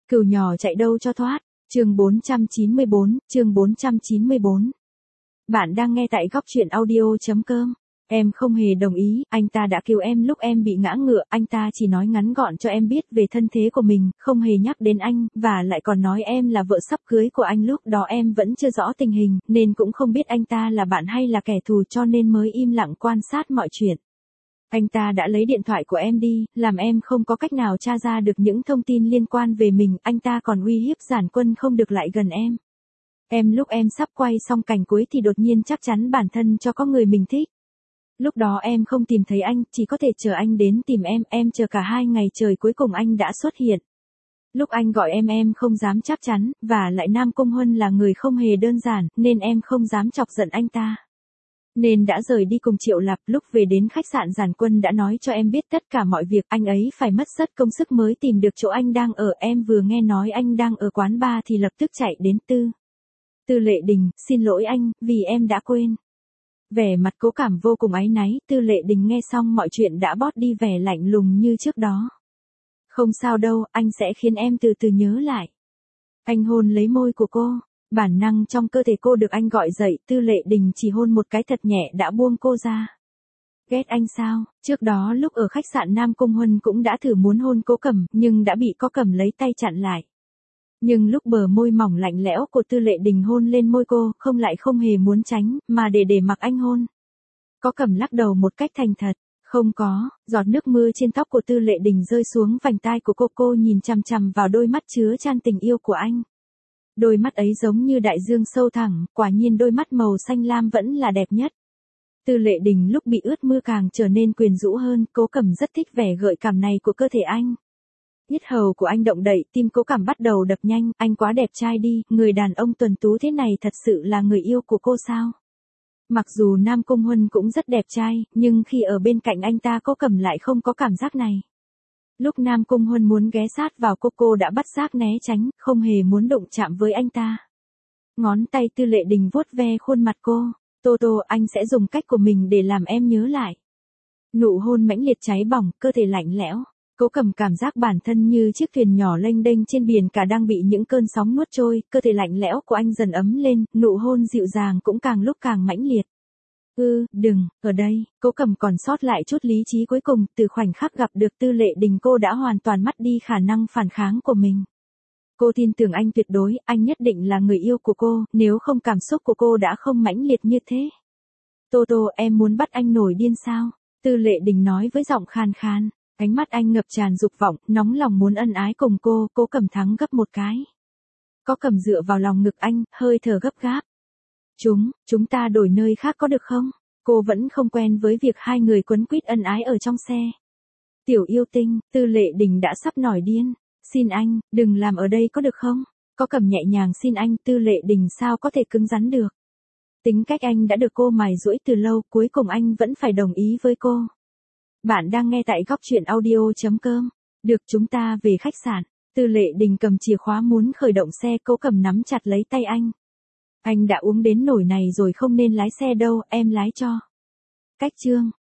Cừu nhỏ chạy đâu cho thoát. Chương 494. Bạn đang nghe tại góc truyện audio.com. Em không hề đồng ý, anh ta đã cứu em lúc em bị ngã ngựa, anh ta chỉ nói ngắn gọn cho em biết về thân thế của mình, không hề nhắc đến anh, và lại còn nói em là vợ sắp cưới của anh. Lúc đó em vẫn chưa rõ tình hình, nên cũng không biết anh ta là bạn hay là kẻ thù, cho nên mới im lặng quan sát mọi chuyện. Anh ta đã lấy điện thoại của em đi, làm em không có cách nào tra ra được những thông tin liên quan về mình, anh ta còn uy hiếp Giản Quân không được lại gần em. Lúc em sắp quay xong cảnh cuối thì đột nhiên chắc chắn bản thân cho có người mình thích. Lúc đó em không tìm thấy anh, chỉ có thể chờ anh đến tìm em chờ cả 2 ngày trời, cuối cùng anh đã xuất hiện. Lúc anh gọi em không dám chắc chắn, và lại Nam Cung Huân là người không hề đơn giản, nên em không dám chọc giận anh ta. Nên đã rời đi cùng Triệu Lạp. Lúc về đến khách sạn, Giản Quân đã nói cho em biết tất cả mọi việc, anh ấy phải mất rất công sức mới tìm được chỗ anh đang ở. Em vừa nghe nói anh đang ở quán bar thì lập tức chạy đến Tư Lệ Đình, xin lỗi anh, vì em đã quên. Vẻ mặt Cố Cảm vô cùng áy náy. Tư Lệ Đình nghe xong mọi chuyện đã bớt đi vẻ lạnh lùng như trước đó. Không sao đâu, anh sẽ khiến em từ từ nhớ lại. Anh hôn lấy môi của cô. Bản năng trong cơ thể cô được anh gọi dậy. Tư Lệ Đình chỉ hôn một cái thật nhẹ đã buông cô ra. Ghét anh sao? Trước đó lúc ở khách sạn Nam Cung Huân cũng đã thử muốn hôn Cố Cẩm, nhưng đã bị Cố Cẩm lấy tay chặn lại. Nhưng lúc bờ môi mỏng lạnh lẽo của Tư Lệ Đình hôn lên môi cô, không hề muốn tránh, mà để mặc anh hôn. Cố Cẩm lắc đầu một cách thành thật. Không có. Giọt nước mưa trên tóc của Tư Lệ Đình rơi xuống vành tai của cô nhìn chằm chằm vào đôi mắt chứa chan tình yêu của anh. Đôi mắt ấy giống như đại dương sâu thẳm, quả nhiên đôi mắt màu xanh lam vẫn là đẹp nhất. Tư Lệ Đình lúc bị ướt mưa càng trở nên quyến rũ hơn. Cố Cẩm rất thích vẻ gợi cảm này của cơ thể anh. Yết hầu của anh động đậy, tim Cố Cảm bắt đầu đập nhanh. Anh quá đẹp trai đi, người đàn ông tuấn tú thế này thật sự là người yêu của cô sao? Mặc dù Nam Cung Huân cũng rất đẹp trai, nhưng khi ở bên cạnh anh ta Cố Cẩm lại không có cảm giác này. Lúc Nam Cung Huân muốn ghé sát vào cô đã bắt giác né tránh, không hề muốn đụng chạm với anh ta. Ngón tay Tư Lệ Đình vuốt ve khuôn mặt cô. Tô, anh sẽ dùng cách của mình để làm em nhớ lại. Nụ hôn mãnh liệt cháy bỏng, cơ thể lạnh lẽo. Cố Cẩm cảm giác bản thân như chiếc thuyền nhỏ lênh đênh trên biển cả đang bị những cơn sóng nuốt trôi. Cơ thể lạnh lẽo của anh dần ấm lên, nụ hôn dịu dàng cũng càng lúc càng mãnh liệt. Đừng, ở đây. Cố Cẩm còn sót lại chút lý trí cuối cùng. Từ khoảnh khắc gặp được Tư Lệ Đình cô đã hoàn toàn mất đi khả năng phản kháng của mình. Cô tin tưởng anh tuyệt đối, anh nhất định là người yêu của cô, nếu không cảm xúc của cô đã không mãnh liệt như thế. Tô, em muốn bắt anh nổi điên sao? Tư Lệ Đình nói với giọng khàn khàn. Ánh mắt anh ngập tràn dục vọng, nóng lòng muốn ân ái cùng cô. Cố Cẩm thắng gấp một cái. Cố Cẩm dựa vào lòng ngực anh, hơi thở gấp gáp. Chúng ta đổi nơi khác có được không? Cô vẫn không quen với việc hai người quấn quýt ân ái ở trong xe. Tiểu yêu tinh. Tư Lệ Đình đã sắp nổi điên. Xin anh, đừng làm ở đây có được không? Cố Cẩm nhẹ nhàng xin anh. Tư Lệ Đình sao có thể cứng rắn được? Tính cách anh đã được cô mài giũa từ lâu, cuối cùng anh vẫn phải đồng ý với cô. Bạn đang nghe tại góc truyện audio.com. Được, chúng ta về khách sạn. Tư Lệ Đình cầm chìa khóa muốn khởi động xe. Cố Cẩm nắm chặt lấy tay anh. Anh đã uống đến nổi này rồi, không nên lái xe đâu, em lái cho. Cách chương